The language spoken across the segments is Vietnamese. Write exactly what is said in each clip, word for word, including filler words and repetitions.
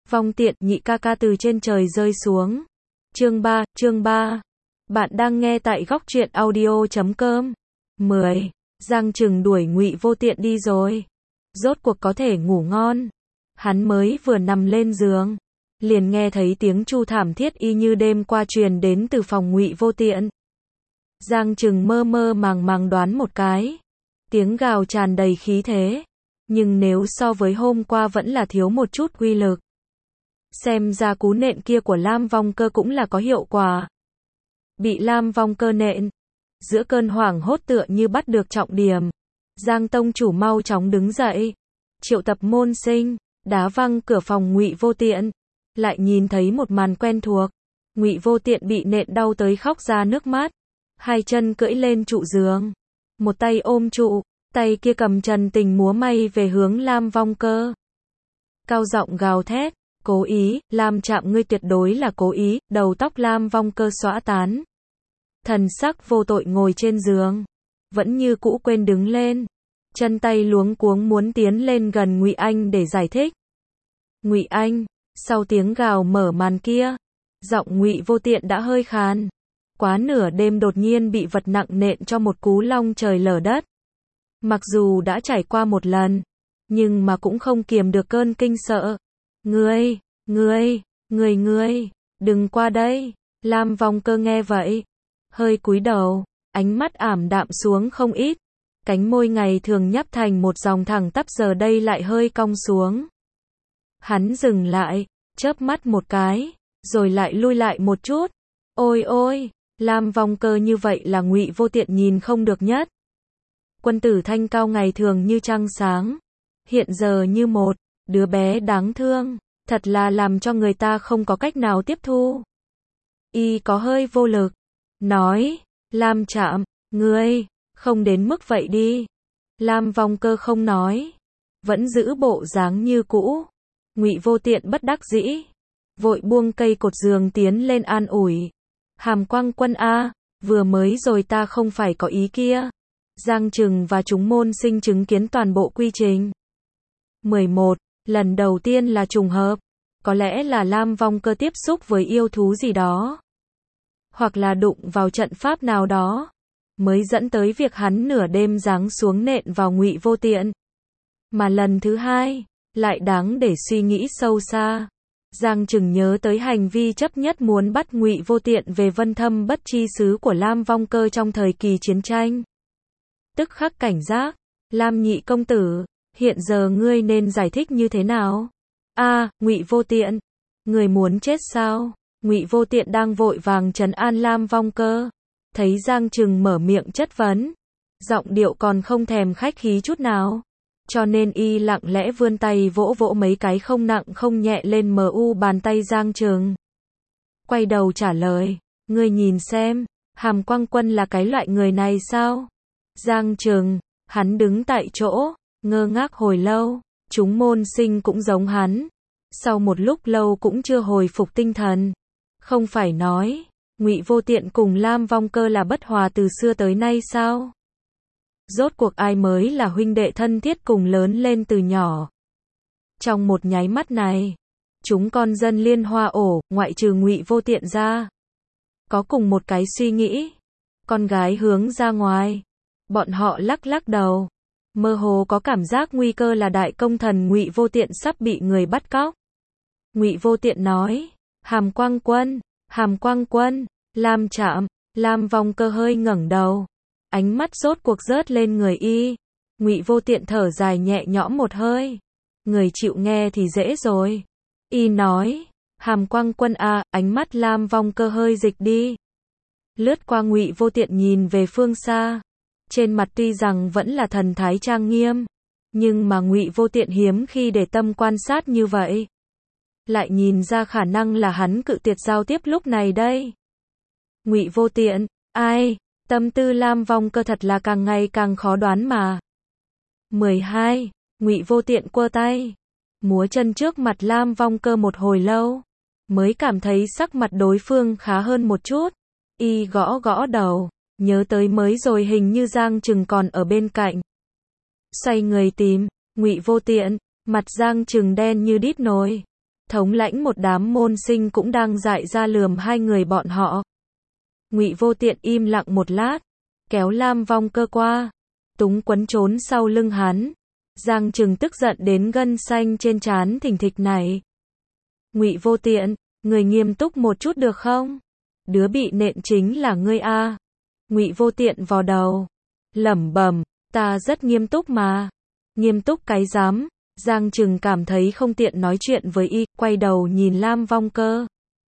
Vong tiện, nhị ca ca từ trên trời rơi xuống. Chương ba, chương ba. Bạn đang nghe tại góc truyện audio chấm com. mười. Giang Trừng đuổi Ngụy Vô Tiện đi rồi. Rốt cuộc có thể ngủ ngon. Hắn mới vừa nằm lên giường, liền nghe thấy tiếng chu thảm thiết y như đêm qua truyền đến từ phòng Ngụy Vô Tiện. Giang Trừng mơ mơ màng màng đoán một cái. Tiếng gào tràn đầy khí thế, nhưng nếu so với hôm qua vẫn là thiếu một chút uy lực. Xem ra cú nện kia của Lam Vong Cơ cũng là có hiệu quả. Bị Lam Vong Cơ nện, giữa cơn hoảng hốt tựa như bắt được trọng điểm, Giang tông chủ mau chóng đứng dậy, triệu tập môn sinh, đá văng cửa phòng Ngụy Vô Tiện, lại nhìn thấy một màn quen thuộc. Ngụy Vô Tiện bị nện đau tới khóc ra nước mắt, hai chân cưỡi lên trụ giường, một tay ôm trụ, tay kia cầm trần tình múa may về hướng Lam Vong Cơ. Cao giọng gào thét, cố ý, Lam Trạm ngươi tuyệt đối là cố ý. Đầu tóc Lam Vong Cơ xõa tán, thần sắc vô tội ngồi trên giường, vẫn như cũ quên đứng lên, chân tay luống cuống muốn tiến lên gần Ngụy Anh để giải thích. Ngụy Anh, sau tiếng gào mở màn kia, giọng Ngụy Vô Tiện đã hơi khàn. Quá nửa đêm đột nhiên bị vật nặng nện cho một cú long trời lở đất. Mặc dù đã trải qua một lần, nhưng mà cũng không kiềm được cơn kinh sợ. Ngươi, ngươi, ngươi ngươi, đừng qua đây. Lam Vong Cơ nghe vậy, hơi cúi đầu, ánh mắt ảm đạm xuống không ít. Cánh môi ngày thường nhấp thành một dòng thẳng tắp giờ đây lại hơi cong xuống. Hắn dừng lại, chớp mắt một cái, rồi lại lui lại một chút. Ôi ôi, Lam Vong Cơ như vậy là Ngụy Vô Tiện nhìn không được nhất. Quân tử thanh cao ngày thường như trăng sáng, hiện giờ như một đứa bé đáng thương, thật là làm cho người ta không có cách nào tiếp thu. Y có hơi vô lực, nói, Lam Trạm, ngươi, không đến mức vậy đi. Lam Vong Cơ không nói, vẫn giữ bộ dáng như cũ. Ngụy Vô Tiện bất đắc dĩ, vội buông cây cột giường tiến lên an ủi. Hàm Quang Quân a, vừa mới rồi ta không phải có ý kia. Giang Trừng và chúng môn sinh chứng kiến toàn bộ quy trình. mười một. Lần đầu tiên là trùng hợp. Có lẽ là Lam Vong Cơ tiếp xúc với yêu thú gì đó, hoặc là đụng vào trận pháp nào đó, mới dẫn tới việc hắn nửa đêm giáng xuống nện vào Ngụy Vô Tiện. Mà lần thứ hai, lại đáng để suy nghĩ sâu xa. Giang Trừng nhớ tới hành vi chấp nhất muốn bắt Ngụy Vô Tiện về Vân Thâm Bất Chi Xứ của Lam Vong Cơ trong thời kỳ chiến tranh. Tức khắc cảnh giác, Lam nhị công tử, hiện giờ ngươi nên giải thích như thế nào? A, à, Ngụy Vô Tiện, người muốn chết sao? Ngụy Vô Tiện đang vội vàng trấn an Lam Vong Cơ, thấy Giang Trừng mở miệng chất vấn, giọng điệu còn không thèm khách khí chút nào, cho nên y lặng lẽ vươn tay vỗ vỗ mấy cái không nặng không nhẹ lên mờ u bàn tay Giang Trừng. Quay đầu trả lời, ngươi nhìn xem, Hàm Quang Quân là cái loại người này sao? Giang Trừng, hắn đứng tại chỗ, ngơ ngác hồi lâu, chúng môn sinh cũng giống hắn. Sau một lúc lâu cũng chưa hồi phục tinh thần. Không phải nói, Ngụy Vô Tiện cùng Lam Vong Cơ là bất hòa từ xưa tới nay sao? Rốt cuộc ai mới là huynh đệ thân thiết cùng lớn lên từ nhỏ? Trong một nháy mắt này, chúng con dân Liên Hoa Ổ, ngoại trừ Ngụy Vô Tiện ra, có cùng một cái suy nghĩ. Con gái hướng ra ngoài, bọn họ lắc lắc đầu, mơ hồ có cảm giác nguy cơ là đại công thần Ngụy Vô Tiện sắp bị người bắt cóc. Ngụy Vô Tiện nói, Hàm Quang Quân, Hàm Quang Quân, Lam Trạm. Lam Vong Cơ hơi ngẩng đầu, ánh mắt rốt cuộc rớt lên người y. Ngụy Vô Tiện thở dài nhẹ nhõm một hơi, người chịu nghe thì dễ rồi. Y nói, Hàm Quang Quân à, ánh mắt Lam Vong Cơ hơi dịch đi, lướt qua Ngụy Vô Tiện nhìn về phương xa. Trên mặt tuy rằng vẫn là thần thái trang nghiêm, nhưng mà Ngụy Vô Tiện hiếm khi để tâm quan sát như vậy, lại nhìn ra khả năng là hắn cự tuyệt giao tiếp lúc này đây. Ngụy Vô Tiện, ai, tâm tư Lam Vong Cơ thật là càng ngày càng khó đoán mà. mười hai. Ngụy Vô Tiện quơ tay, múa chân trước mặt Lam Vong Cơ một hồi lâu, mới cảm thấy sắc mặt đối phương khá hơn một chút. Y gõ gõ đầu, nhớ tới mới rồi hình như Giang Trừng còn ở bên cạnh. Xoay người tìm, Ngụy Vô Tiện, mặt Giang Trừng đen như đít nồi. thống lãnh một đám môn sinh cũng đang dại ra lườm hai người bọn họ. Ngụy Vô Tiện im lặng một lát, kéo Lam Vong Cơ qua, túng quấn trốn sau lưng hắn. Giang Trừng tức giận đến gân xanh trên trán thình thịch này. Ngụy Vô Tiện, người nghiêm túc một chút được không? Đứa bị nện chính là ngươi a. Ngụy Vô Tiện vò đầu, lẩm bẩm, ta rất nghiêm túc mà. Nghiêm túc cái rắm. Giang Trừng cảm thấy không tiện nói chuyện với y, quay đầu nhìn Lam Vong Cơ.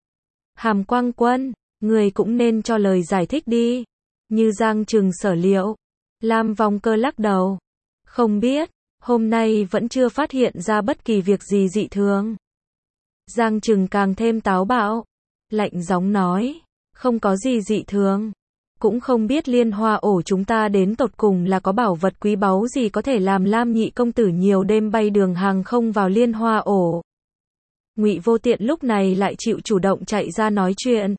Hàm Quang Quân, người cũng nên cho lời giải thích đi. Như Giang Trừng sở liệu, Lam Vong Cơ lắc đầu. Không biết, hôm nay vẫn chưa phát hiện ra bất kỳ việc gì dị thường. Giang Trừng càng thêm táo bạo, lạnh giọng nói, không có gì dị thường. Cũng không biết Liên Hoa ổ chúng ta đến tột cùng là có bảo vật quý báu gì có thể làm Lam nhị công tử nhiều đêm bay đường hàng không vào Liên Hoa ổ. Ngụy Vô Tiện lúc này lại chịu chủ động chạy ra nói chuyện.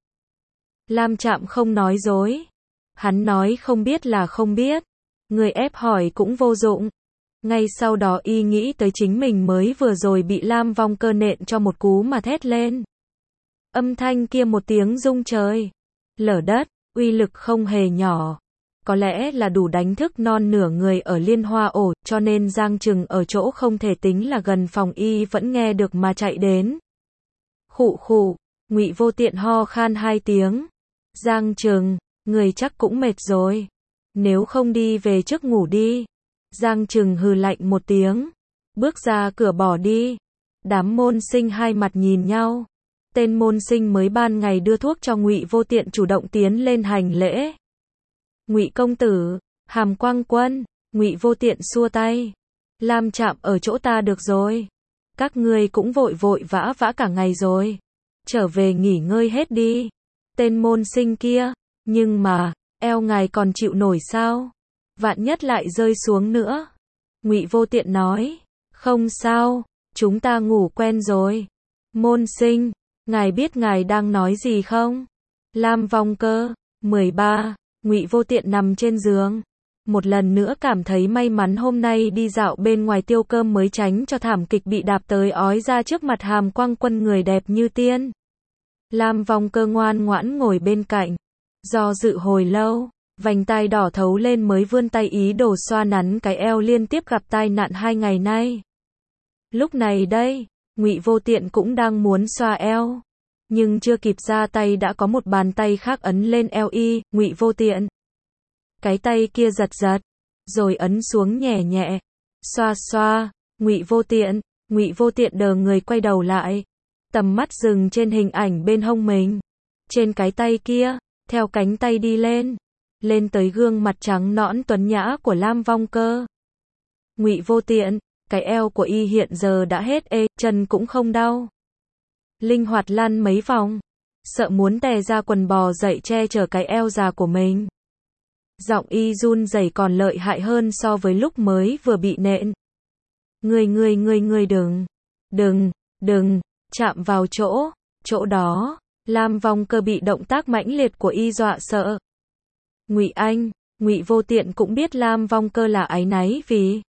Lam Trạm không nói dối. Hắn nói không biết là không biết. Người ép hỏi cũng vô dụng. Ngay sau đó y nghĩ tới chính mình mới vừa rồi bị Lam Vong Cơ nện cho một cú mà thét lên. Âm thanh kia một tiếng rung trời, lở đất, uy lực không hề nhỏ. Có lẽ là đủ đánh thức non nửa người ở Liên Hoa ổ, cho nên Giang Trừng ở chỗ không thể tính là gần phòng y vẫn nghe được mà chạy đến. Khụ khụ, Ngụy Vô Tiện ho khan hai tiếng. Giang Trừng, người chắc cũng mệt rồi. Nếu không đi về trước ngủ đi. Giang Trừng hừ lạnh một tiếng, bước ra cửa bỏ đi. Đám môn sinh hai mặt nhìn nhau. Tên môn sinh mới ban ngày đưa thuốc cho Ngụy Vô Tiện chủ động tiến lên hành lễ. Ngụy công tử, Hàm Quang Quân. Ngụy Vô Tiện xua tay. Lam Trạm ở chỗ ta được rồi. Các ngươi cũng vội vội vã vã cả ngày rồi. Trở về nghỉ ngơi hết đi. Tên môn sinh kia, nhưng mà, eo ngài còn chịu nổi sao? Vạn nhất lại rơi xuống nữa. Ngụy Vô Tiện nói, không sao, chúng ta ngủ quen rồi. Môn sinh, ngài biết ngài đang nói gì không? Lam Vong Cơ, mười ba, Ngụy Vô Tiện nằm trên giường. Một lần nữa cảm thấy may mắn hôm nay đi dạo bên ngoài tiêu cơm mới tránh cho thảm kịch bị đạp tới ói ra trước mặt Hàm Quang Quân người đẹp như tiên. Lam Vong Cơ ngoan ngoãn ngồi bên cạnh. Do dự hồi lâu, vành tai đỏ thấu lên mới vươn tay ý đồ xoa nắn cái eo liên tiếp gặp tai nạn hai ngày nay. Lúc này đây, Ngụy Vô Tiện cũng đang muốn xoa eo, nhưng chưa kịp ra tay đã có một bàn tay khác ấn lên eo y. Ngụy Vô Tiện, cái tay kia giật giật, rồi ấn xuống nhẹ nhẹ, xoa xoa. Ngụy Vô Tiện, Ngụy Vô Tiện đờ người quay đầu lại, tầm mắt dừng trên hình ảnh bên hông mình, trên cái tay kia, theo cánh tay đi lên, lên tới gương mặt trắng nõn tuấn nhã của Lam Vong Cơ. Ngụy Vô Tiện, cái eo của y hiện giờ đã hết ê, chân cũng không đau. Linh hoạt lăn mấy vòng, sợ muốn tè ra quần bò dậy che chở cái eo già của mình. Giọng y run rẩy còn lợi hại hơn so với lúc mới vừa bị nện. Ngươi ngươi ngươi ngươi đừng, đừng, đừng, chạm vào chỗ, chỗ đó. Lam Vong Cơ bị động tác mãnh liệt của y dọa sợ. Ngụy Anh, Ngụy Vô Tiện cũng biết Lam Vong Cơ là áy náy vì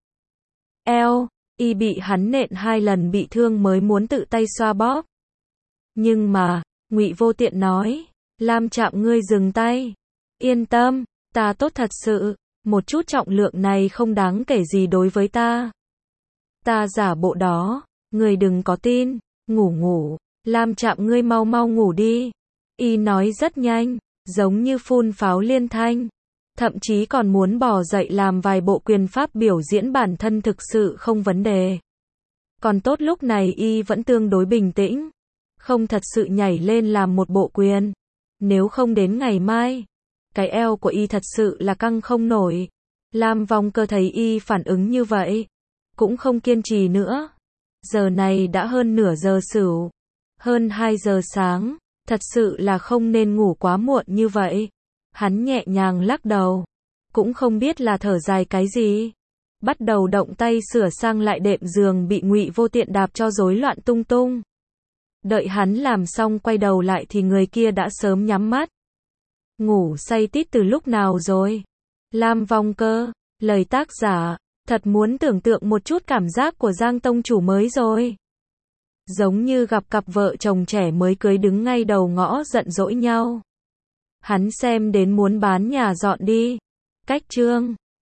eo, y bị hắn nện hai lần bị thương mới muốn tự tay xoa bóp. Nhưng mà, Ngụy Vô Tiện nói, Lam Trạm ngươi dừng tay. Yên tâm, ta tốt thật sự, một chút trọng lượng này không đáng kể gì đối với ta. Ta giả bộ đó, ngươi đừng có tin, ngủ ngủ, Lam Trạm ngươi mau mau ngủ đi. Y nói rất nhanh, giống như phun pháo liên thanh. Thậm chí còn muốn bò dậy làm vài bộ quyền pháp biểu diễn bản thân thực sự không vấn đề. Còn tốt lúc này y vẫn tương đối bình tĩnh, không thật sự nhảy lên làm một bộ quyền. Nếu không đến ngày mai, cái eo của y thật sự là căng không nổi. Lam Vong Cơ thấy y phản ứng như vậy, cũng không kiên trì nữa. Giờ này đã hơn nửa giờ sửu, hơn hai giờ sáng, thật sự là không nên ngủ quá muộn như vậy. Hắn nhẹ nhàng lắc đầu, cũng không biết là thở dài cái gì. Bắt đầu động tay sửa sang lại đệm giường bị Ngụy Vô Tiện đạp cho rối loạn tung tung. Đợi hắn làm xong quay đầu lại thì người kia đã sớm nhắm mắt. Ngủ say tít từ lúc nào rồi? Lam Vong Cơ, lời tác giả, thật muốn tưởng tượng một chút cảm giác của Giang tông chủ mới rồi. Giống như gặp cặp vợ chồng trẻ mới cưới đứng ngay đầu ngõ giận dỗi nhau. Hắn xem đến muốn bán nhà dọn đi. Cách chương